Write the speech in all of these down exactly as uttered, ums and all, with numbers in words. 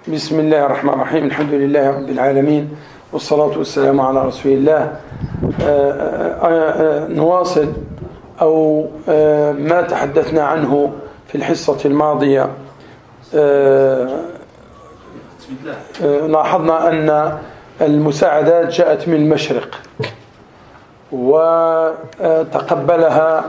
بسم الله الرحمن الرحيم. الحمد لله رب العالمين، والصلاة والسلام على رسول الله. آآ آآ نواصل أو ما تحدثنا عنه في الحصة الماضية. لاحظنا أن المساعدات جاءت من المشرق وتقبلها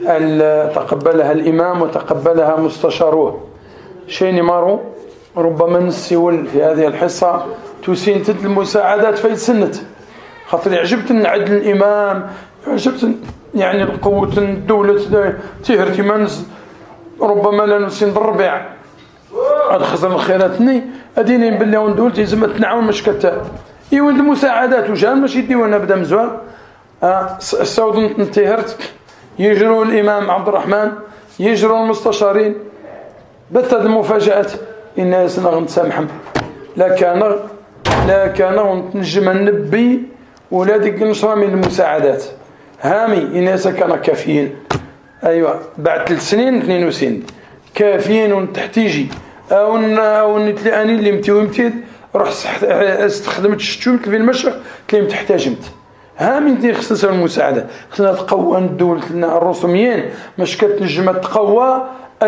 تقبلها الإمام وتقبلها مستشاروه. شيني مارو ربما نسيول في هذه الحصة تسين تد المساعدات في سنة خاطر عجبت عدل الإمام، عجبت يعني القوة الدولة تهرتي منز ربما لا نسين الربيع هذا خزر الخيراتني أديني بالله وندول تيزم تنعاون مش كتاب يولد المساعدات وجان ماشي يديونا بدا مزوان. آه السود انتهرت يجروا الإمام عبد الرحمن، يجروا المستشارين، بث المفاجآت الناس نغن تسامحهم لا كان لا كان نجم النبي ولادك نشرة من المساعدات هامي الناس كانوا كافيين. أيوة بعد ثلاث سنين اثنين وسنين كافيين ونتحتيجي أو أو نتلقاني اللي متي ومتيد روح استخدمت الشتوت في المشرق تلاقيهم تحتاجمت هامي ندير خصنا المساعدة، خصنا تقوى الدولة الرسوميين مش كتنجم تقوى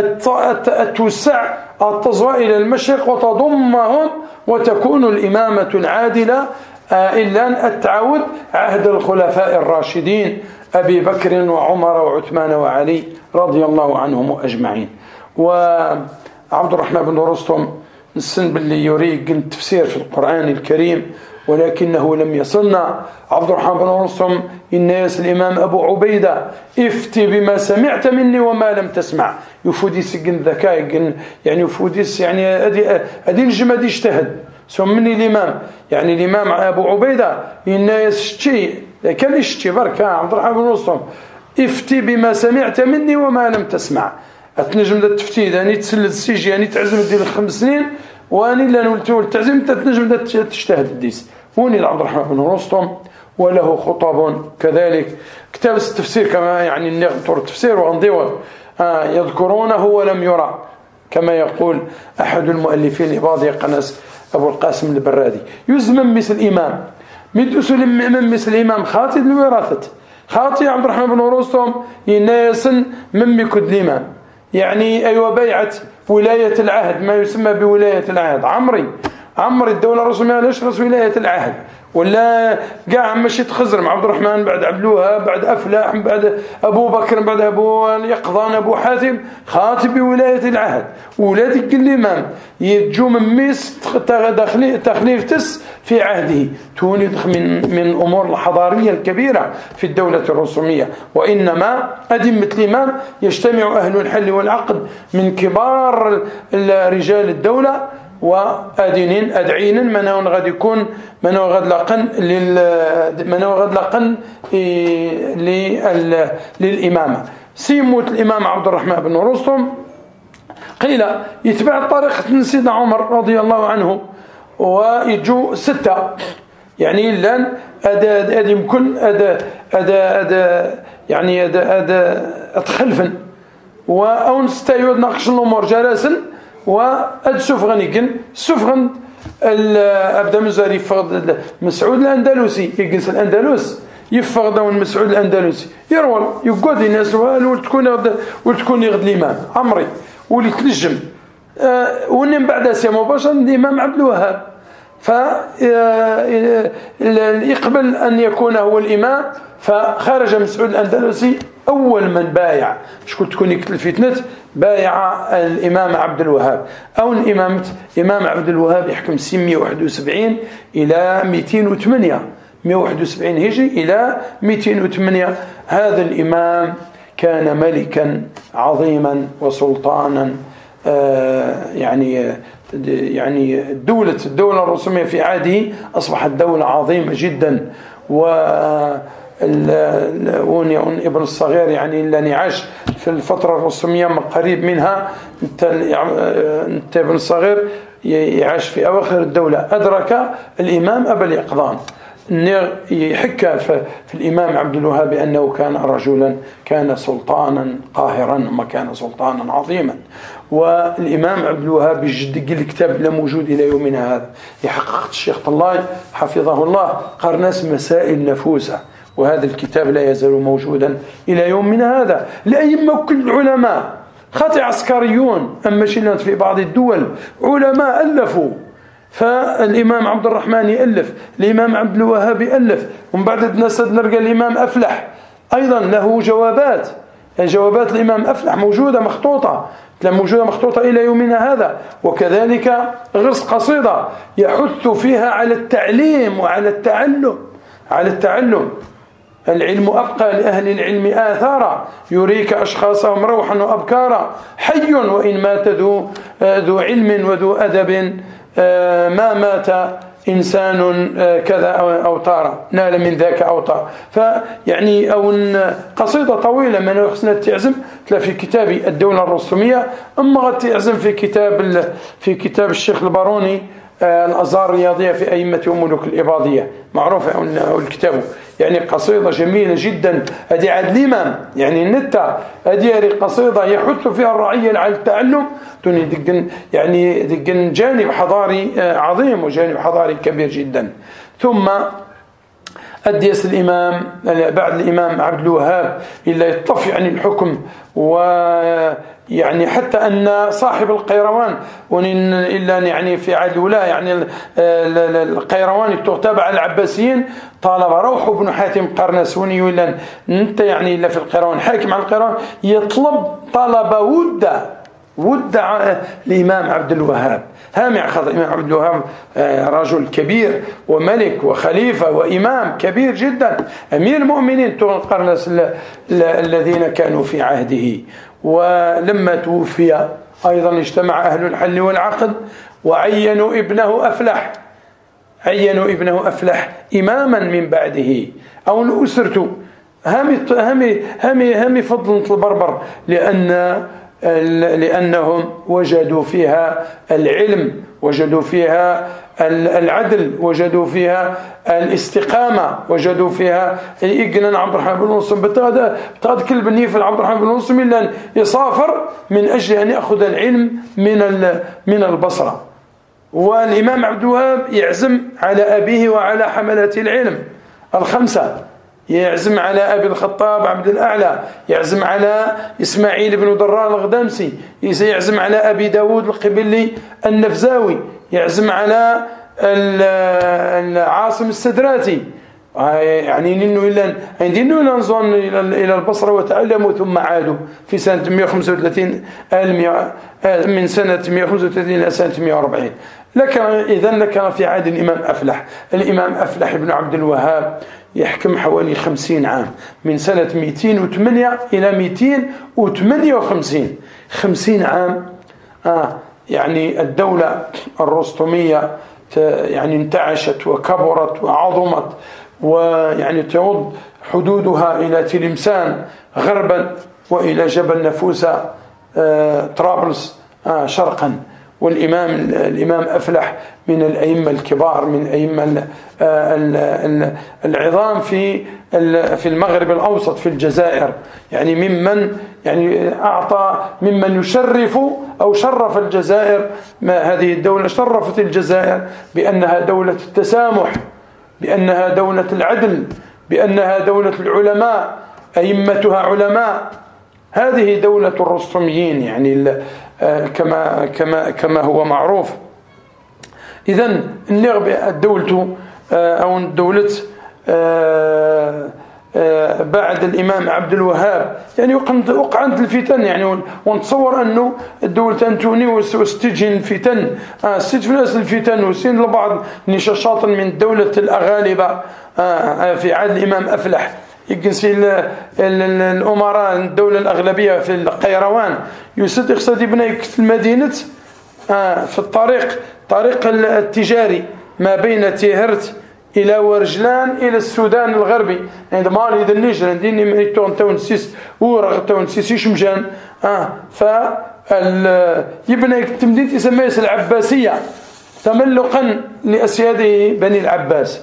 التوسع التزوى إلى المشرق وتضمهم وتكون الإمامة العادلة إلا التعود عهد الخلفاء الراشدين أبي بكر وعمر وعثمان وعلي رضي الله عنهم أجمعين. وعبد الرحمن بن رستم نسن باللي يريد التفسير في القرآن الكريم ولكنه لم يصلنا. عبد الرحمن بن رستم الناس الإمام أبو عبيدة افتي بما سمعت مني وما لم تسمع يفوديس جن ذكاء يعني يفوديس يعني أدي أدي الجماد يجتهد سمني الإمام يعني الإمام أبو عبيدة الناس شيء كان يشتي بركة عبد الرحمن بن رستم افتي بما سمعت مني وما لم تسمع. أتنجم ذا التفتيد يعني تسلد السيجي يعني تعزم ديال الخمس سنين واني لا نولتو التعزيم تنجم ذا تجتهد الديس وني عبد الرحمن بن رستم وله خطب كذلك كتاب التفسير كما يعني نغطر التفسير وانضيوه آه يذكرونه ولم يرى كما يقول أحد المؤلفين إباضي قناس أبو القاسم البرادي يزمن مثل الإمام مدوس من مثل الإمام خاطي الوراثة خاطي عبد الرحمن بن رستم يناسن من مكد الإمام يعني أيوة بيعة ولاية العهد ما يسمى بولاية العهد عمري عمري الدولة الرسمية ليش رسم ولاية العهد ولا قاع مشيت خزرم عبد الرحمن بعد عبدلوها بعد أفلاح بعد أبو بكر بعد أبو اليقظان أبو حاتم خاتم بولاية العهد ولادك الإمام يجو من ميس تخليف تس في عهده توني من من الأمور الحضارية الكبيرة في الدولة الرسومية. وإنما أدمة الإمام يجتمع أهل الحل والعقد من كبار رجال الدولة وأدينين أدعين من غادي يكون من غاد لقن لل من غاد لقن للإمامة. سيموت الإمام عبد الرحمن بن رستم قيل يتبع طريقة سيدنا عمر رضي الله عنه ويجو ستة يعني لان أدا أدا يمكن أدا أدا أدا يعني أدا أدا أتخلفن وأون ستة ناقش الأمور جالسا وأد سفغن يجن سفغن أبدا مزاري يفقد مسعود الأندلسي يجلس الأندلس يفقد دون مسعود الأندلسي يروى يقعد الناس وتكون وتكون يغد الإمام عمري واللي تنجم أه ونم بعد سيا مباشرة الإمام عبد الوهاب فيقبل أن يكون هو الإمام فخرج مسعود الأندلسي أول من بايع شكون تكون يقتل فتنة بايع الإمام عبد الوهاب أو الإمام إمام عبد الوهاب يحكم مئة وواحد وسبعين إلى مئتين وثمانية مئة وواحد وسبعين هجري إلى مئتين وثمانية. هذا الإمام كان ملكا عظيما وسلطانا آه يعني يعني الدولة الدولة الرسومية في عهده أصبحت دولة عظيمة جدا. و ابن الصغير يعني اللي عاش في الفترة الرسومية قريب منها انت ابن الصغير يعاش في أواخر الدولة أدرك الإمام أبا اليقظان يحكى في الإمام عبد الوهاب أنه كان رجلا كان سلطانا قاهرا وما كان سلطانا عظيما. والإمام عبد الوهاب يجد الكتاب لا موجود إلى يومنا هذا. يحقق الشيخ طلاي حفظه الله قرناس مسائل نفوسة، وهذا الكتاب لا يزال موجودا إلى يومنا هذا. الأئمة كل العلماء خاطئ عسكريون أما شلت في بعض الدول علماء ألفوا، فالإمام عبد الرحمن يألف، الإمام عبد الوهاب يألف، ومن بعد نسد نرجع الإمام أفلح أيضا له جوابات. جوابات الإمام أفلح موجودة مخطوطة موجودة مخطوطة إلى يومنا هذا. وكذلك غرس قصيدة يحث فيها على التعليم وعلى التعلم على التعلم العلم أبقى لأهل العلم آثارا، يريك أشخاصهم روحا وأبكارا، حي وإن مات ذو, ذو علم وذو أدب، ما مات إنسان كذا أو طار نال من ذاك أو طار. فيعني أو قصيدة طويلة من حسن تعزم تلا في كتاب الدولة الرسومية، أما غد تعزم في كتاب في كتاب الشيخ الباروني الأزهار الرياضية في أئمة وملوك الإباضية معروفة الكتاب. يعني قصيدة جميلة جدا هذه عاد الإمام يعني النتة هذه قصيدة يحث فيها الرعية على التعلم دون يعني دقن جانب حضاري عظيم وجانب حضاري كبير جدا. ثم أديس الإمام بعد الإمام عبد الوهاب إلا يطفي عن الحكم، ويعني حتى أن صاحب القيروان إلا يعني في عهد الولاة يعني القيروان تتابع العباسيين طالب روح بن حاتم قرنسوني ولا أنت يعني إلا في القيروان حاكم على القيروان يطلب طلب ود ود الإمام عبد الوهاب هامع خاطر الإمام عبد الوهاب رجل كبير وملك وخليفة وإمام كبير جدا أمير المؤمنين طول القرن الذين كانوا في عهده. ولما توفي أيضا اجتمع أهل الحل والعقد وعينوا ابنه أفلح عينوا ابنه أفلح إماما من بعده أو أسرته هامي هامي هامي هامي فضل البربر لأن لأنهم وجدوا فيها العلم وجدوا فيها العدل وجدوا فيها الاستقامة وجدوا فيها إجنا عبد الرحمن بن نصم بتغاد كل بنيف عبد الرحمن بن نصم إلا يسافر من أجل أن يأخذ العلم من من البصرة. والإمام عبد الوهاب يعزم على أبيه وعلى حملة العلم الخمسة، يعزم على أبي الخطاب عبد الأعلى، يعزم على إسماعيل بن درار الغدامسي، يعزم على أبي داود القبلي النفزاوي، يعزم على العاصم السدراتي. يعني إنه إلا عندي إنه ننظر إلى البصرة وتعلموا ثم عادوا في سنة مئة وخمسة وثلاثين من سنة مئة وخمسة وثلاثين إلى سنة مئة وأربعين. لكن إذن لكن في عهد الإمام أفلح الإمام أفلح بن عبد الوهاب يحكم حوالي خمسين عام من سنة مئتين وثمانية إلى مئتين وثمانية وخمسين خمسين عام. آه يعني الدولة الرستمية يعني انتعشت وكبرت وعظمت، ويعني تعود حدودها إلى تلمسان غربا وإلى جبل نفوسة آه طرابلس آه شرقا. والإمام الإمام أفلح من الأئمة الكبار من أئمة العظام في في المغرب الأوسط في الجزائر، يعني ممن يعني أعطى ممن يشرف أو شرف الجزائر. ما هذه الدولة شرفت الجزائر بأنها دولة التسامح، بأنها دولة العدل، بأنها دولة العلماء أئمتها علماء. هذه دولة الرستميين يعني كما كما كما هو معروف. إذن النغبة الدولة أو الدولة بعد الإمام عبد الوهاب يعني وقعت الفتن يعني ونتصور أنه الدولة أنتوني واستجن الفتن استجناس الفتن وسين لبعض نشاشات من دولة الأغالبة في عهد الإمام أفلح يجلس الأمراء الدولة الأغلبية في القيروان يسد يقصد يبنى المدينة في الطريق طريق التجاري ما بين تيهرت إلى ورجلان إلى السودان الغربي عند مالي إذا النيجر عندي مريتون تونسيس ورغ تونسيس يشمجان آه ف يبنى التمدينة يسميها العباسية تملقا لأسياد بني العباس.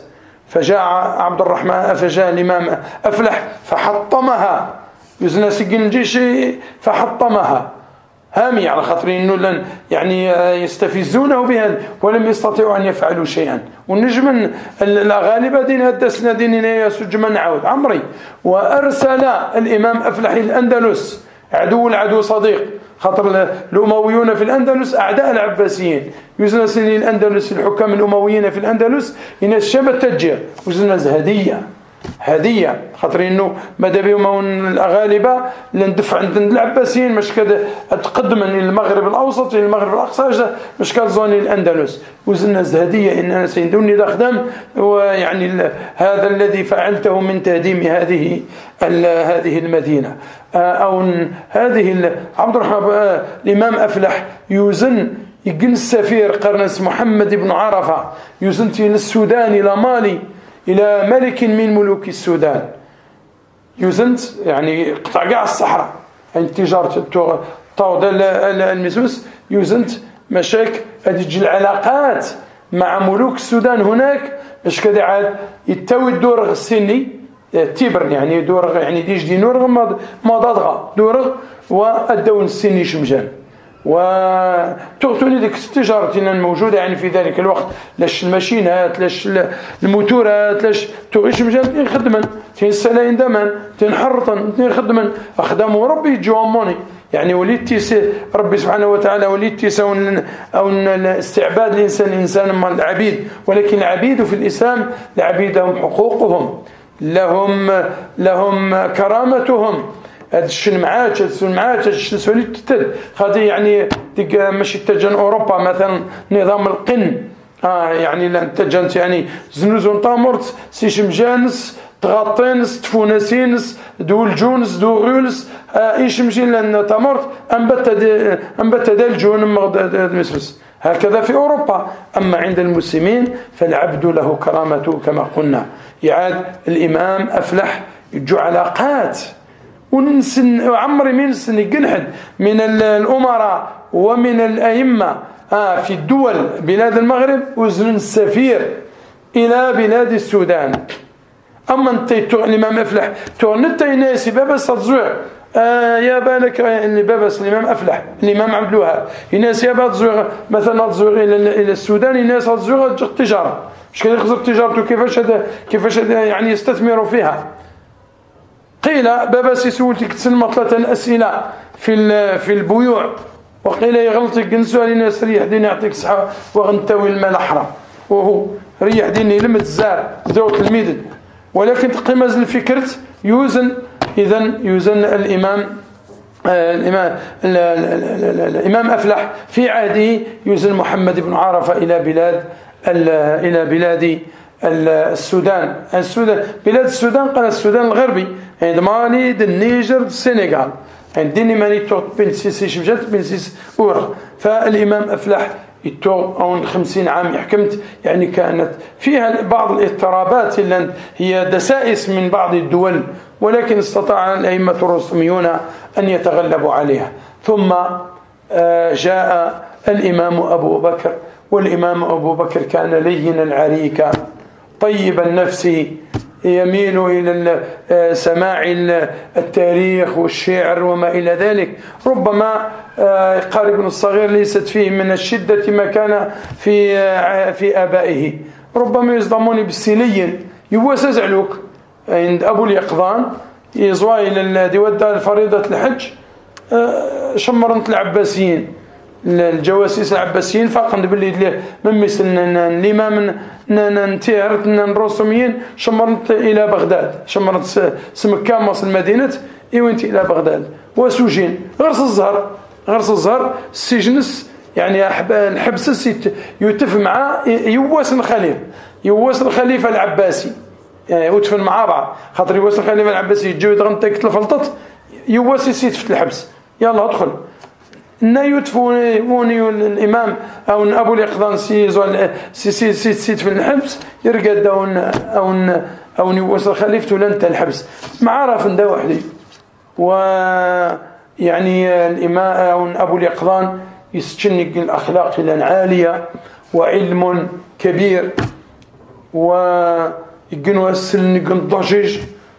فجاء عبد الرحمن فجاء الإمام أفلح فحطمها يزنا سجن الجيش فحطمها هامي على خاطر انه لن يعني يستفزونه بها ولم يستطيعوا ان يفعلوا شيئا. والنجم الغالبه دين هدسنا ديننا سجما عود عمري. وارسل الامام افلح الاندلس عدو العدو صديق، خاطر الامويون في الاندلس اعداء العباسيين. يزنا سنين الاندلس الحكام الامويين في الاندلس يناس شبه التجير وزنا هديه هديه خاطر انه ماذا بهم الغالبه لندفع عند العباسيين مش كذا تقدم الى المغرب الاوسط الى المغرب الاقصى مش كالزوني الاندلس وزنا هديه ان انا سيدوني الاخدم. ويعني هذا الذي فعلته من تهديم هذه هذه المدينه او هذه عبد الرحمن الامام افلح يوزن يقن السفير قرنس محمد بن عرفه يوزنتي للسودان الى مالي إلى ملك من ملوك السودان يوزنت يعني قطع قاع الصحراء يعني تجارة طاود المسوس يوزنت مشاك هذه العلاقات مع ملوك السودان هناك باش كذا عاد يتوي الدور السني تيبر يعني دور يعني ديج دي نور ما ضغط دور والدون السني شمجان وتغتني ذيك التجارة الموجودة يعني في ذلك الوقت لاش الماشينات لاش الموتورات لاش تغيش مجال يخدمن تين السلاين دمان تين حرطن تين خدمن أخدموا ربي جواموني يعني وليد تيس ربي سبحانه وتعالى وليد تيس أو استعباد الإنسان الإنسان مع العبيد ولكن العبيد في الإسلام لعبيدهم حقوقهم لهم لهم كرامتهم. هاد الشنمعات هاد الشنمعات هاد الشنسولي تتد خاطي يعني ديك ماشي تجن اوروبا مثلا نظام القن اه يعني لا تجنت يعني زنوزون تامورت سي شمجانس تغطينس تفونسينس دول جونس دو غولس آه ايش مشي لان تامورت انبت انبت دال جون مغد مسوس هكذا في اوروبا. اما عند المسلمين فالعبد له كرامته كما قلنا. يعاد الامام افلح يجو علاقات ونسن عمري من سن يقنحد من الأمراء ومن الأئمة آه في الدول بلاد المغرب وزن السفير إلى بلاد السودان. أما أنت الإمام أفلح تغنت يناسي بابس تزوع آه يا بالك اللي بابس الإمام أفلح الإمام عبد الوهاب يناسي يا تزوع مثلا تزوع إلى إلى السودان يناس تزوع التجارة مش كده يخزر تجارته كيفاش هذا كيفاش يعني يستثمروا فيها. قيل بابا سيسولتك تسلم ثلاثة أسئلة في في البيوع وقيل يغلطك جنسوا لناس ريح ديني يعطيك صحة وغنتوي المال حرام وهو ريح ديني لمت زار زوت الميدد ولكن تقيمز الفكرة يوزن إذن يوزن الإمام الإمام الإمام أفلح في عهده يوزن محمد بن عرفة إلى بلاد إلى بلاد السودان السودان بلاد السودان قال السودان الغربي عند مالي النيجر السنغال عندني ماني تو بين سيسي شبجات بين سيس اور. فالإمام أفلح يتو أو خمسين عام يحكمت يعني كانت فيها بعض الاضطرابات اللي هي دسائس من بعض الدول ولكن استطاع الأئمة الرسميون أن يتغلبوا عليها. ثم جاء الإمام أبو بكر والإمام أبو بكر كان لينا عريكا طيب النفس يميل إلى سماع التاريخ والشعر وما إلى ذلك. ربما قارب الصغير ليست فيه من الشدة ما كان في في آبائه. ربما يصدمون بالسلي يوسز علوك عند أبو اليقظان يزوى إلى ديود الفريضة الحج شمرنت العباسيين الجواسيس العباسيين فقط باللي من مثل الإمام ننتهر الرسوميين شمرت إلى بغداد شمرت سمكامص المدينة إيوانت إلى بغداد وسجين غرس الزهر غرس الزهر السجنس يعني الحبس يتف مع يواس الخليفة يواس الخليفة العباسي يعني يتفن مع بعض خاطر يواس الخليفة العباسي يجي يتغنتك الفلطط يواس يسيت في الحبس يلا ادخل نا يتفوني الإمام أو أبو اليقظان سيزول سي سي سي في الحبس يرقد أو أو أو يوصل خليفته لنت الحبس معرف ده وحدي. ويعني الإمام أو أبو اليقظان يستشنق الأخلاق عالية وعلم كبير و يقنوا السلن يقن الضجيج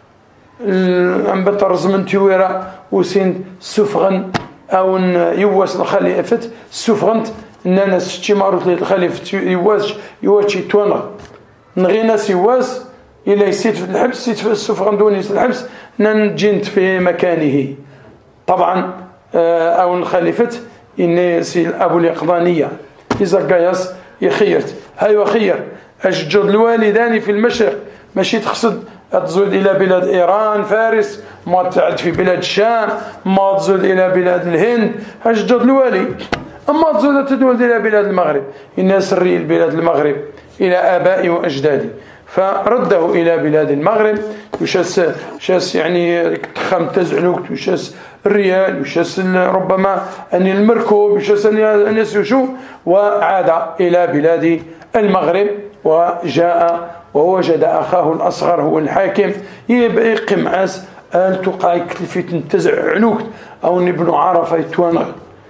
أنبت رزمن تيويرا وسين سفغن أو يواس الخليفة سفغنت إننا ستي ماروت الخليفة يواس يواس يتوانغ نغينا سيواس إلا يسيت في الحبس سيت في السفغن دوني الحبس ننجنت في مكانه طبعا أو الخليفة إني سي أبو اليقظانية إذا قياس يخيرت هاي وخير أشجد الوالدان في المشرق ماشي تقصد تزود إلى بلاد إيران فارس ما تعد في بلاد الشام ما تزود إلى بلاد الهند أشجد الوالي أما تزود تدول إلى بلاد المغرب إن سري بلاد المغرب إلى آبائي وأجدادي فرده إلى بلاد المغرب وشاس شاس يعني خم تزعنوك وشاس الريال وشاس ربما أن المركوب وشاس أن يسوشو وعاد إلى بلاد المغرب وجاء ووجد أخاه الأصغر هو الحاكم يبقى قمعاس أن تقع كلفة تزعنوك أو نبنو عرفة يتوانغ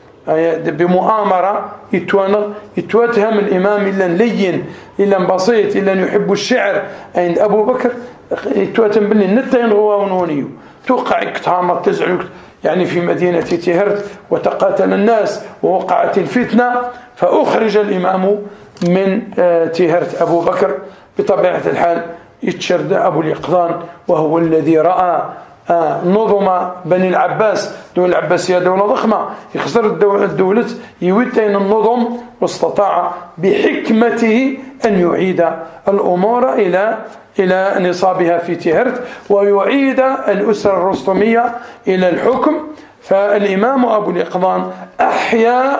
بمؤامرة يتوانغ يتواتهم الإمام إلا لين إلا بسيط إلا يحب الشعر عند أبو بكر يتواتهم باللي نتين هو ونونيو توقع كتامر تزعنوك يعني في مدينة تهرت وتقاتل الناس ووقعت الفتنة فأخرج الإمام من تهرت أبو بكر بطبيعة الحال يتشرد أبو اليقظان وهو الذي رأى نظم بني العباس دولة العباسية دولة ضخمة يخسر الدولة يوتين النظم واستطاع بحكمته أن يعيد الأمور إلى إلى نصابها في تهرت ويعيد الأسرة الرستمية إلى الحكم فالإمام أبو اليقظان أحيا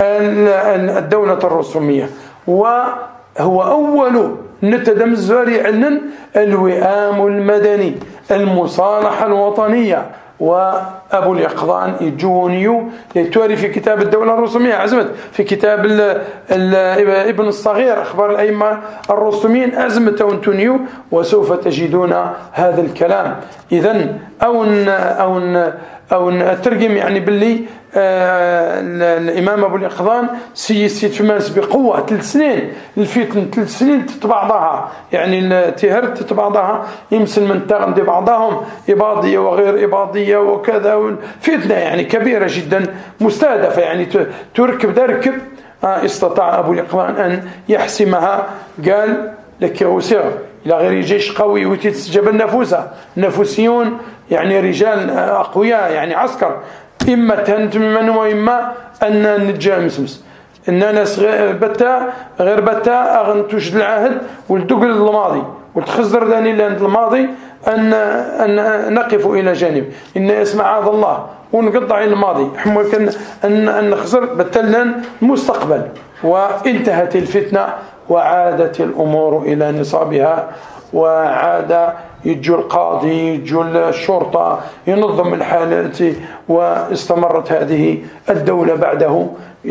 الدولة الرستمية وهو أول نتدم الزواري عنن الوئام المدني المصالحة الوطنية وأبو اليقظان يجونيو يتواري في كتاب الدولة الرسومية عزمت في كتاب ال ال ابن الصغير أخبار الأئمة الرسوميين أزمت وانتونيو وسوف تجدون هذا الكلام إذن أو أو أو الترجم يعني باللي آه الإمام أبو اليقظان سيسيت في ماس بقوة ثلاث سنين الفتن ثلاث سنين تتبعضها يعني التهرت تتبعضها يمسن من تغم دي بعضهم إباضية وغير إباضية وكذا فتنة يعني كبيرة جدا مستهدفة يعني تركب دركب آه استطاع أبو اليقظان أن يحسمها قال لك يا إلى غير جيش قوي وتتسجب النفوسة النفوسيون يعني رجال أقوياء يعني عسكر إما تهنتم من وإما أن نتجاه مسمس إن ناس بتا غير بتا أغن تشد العهد والدقل الماضي والتخزر داني لأن الماضي أن, أن نقف إلى جانب إن اسمع هذا الله ونقطع الماضي حمو كان أن, أن نخزر بتلنا المستقبل وانتهت الفتنة وعادت الأمور إلى نصابها وعاد يجو القاضي يجو الشرطة ينظم الحالة واستمرت هذه الدولة بعده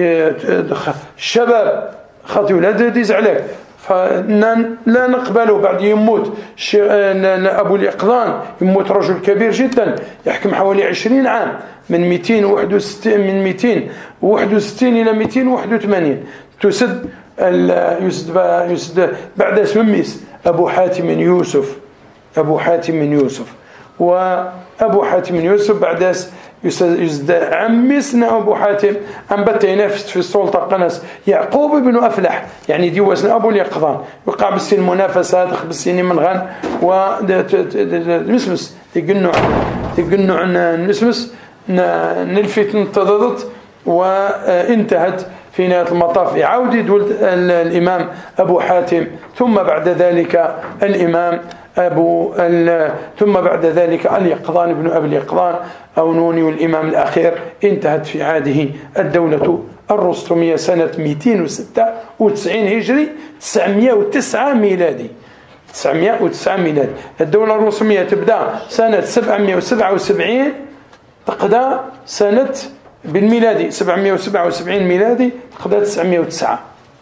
الشباب خاطي ولاد يزعلك فلا نقبله بعد يموت أبو اليقظان يموت رجل كبير جدا يحكم حوالي عشرين عام من مئتين وواحد وستين من مئتين وواحد وستين إلى مئتين وواحد وثمانين تسد يسد يسد بعد اسم ميس أبو حاتم يوسف أبو حاتم يوسف وأبو حاتم يوسف بعد يسد عمسنا أبو حاتم أنبت ينافس في السلطة قناس يعقوب بن أفلح يعني دي وزن أبو اليقظان وقع بالسن منافسات بالسن من غن ونسمس يقنوا يقنوا عن نسمس نلفت نتضضت وانتهت في نهاية المطاف عودة دولة الإمام أبو حاتم ثم بعد ذلك الإمام أبو ثم بعد ذلك اليقظان بن أبي اليقظان أو نوني والإمام الأخير انتهت في عهده الدولة الرستمية سنة مئتين وستة وتسعين هجري تسعمئة وتسعة ميلادي تسعمئة وتسعة ميلادي الدولة الرستمية تبدأ سنة سبعمئة وسبعة وسبعين تقضى سنة بالميلادي سبعمئة وسبعة وسبعين ميلادي تقضى تسعمئة وتسعة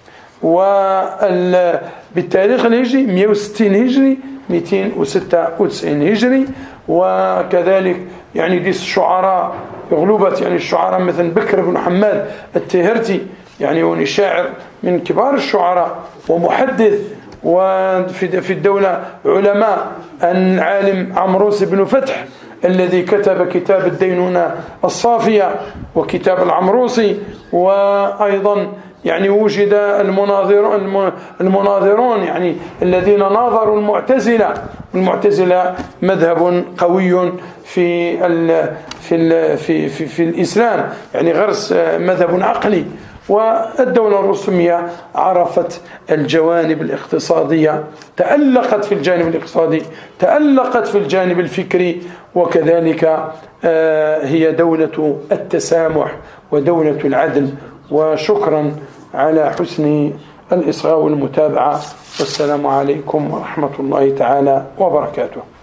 وبالتاريخ الهجري مئة وستين هجري مئتين وستة وتسعين هجري وكذلك يعني دي الشعراء غلوبت يعني الشعراء مثل بكر بن حماد التهرتي يعني وني شاعر من كبار الشعراء ومحدث وفي الدولة علماء، العالم عمروس بن فتح الذي كتب كتاب الدينونة الصافية وكتاب العمروسي، وأيضا يعني وجد المناظرون المناظرون يعني الذين ناظروا المعتزلة. المعتزلة مذهب قوي في ال في ال في في, في الإسلام، يعني غرس مذهب عقلي. والدولة الرسومية عرفت الجوانب الاقتصادية، تألقت في الجانب الاقتصادي، تألقت في الجانب الفكري، وكذلك هي دولة التسامح ودولة العدل. وشكرا على حسن الإصغاء والمتابعة، والسلام عليكم ورحمة الله تعالى وبركاته.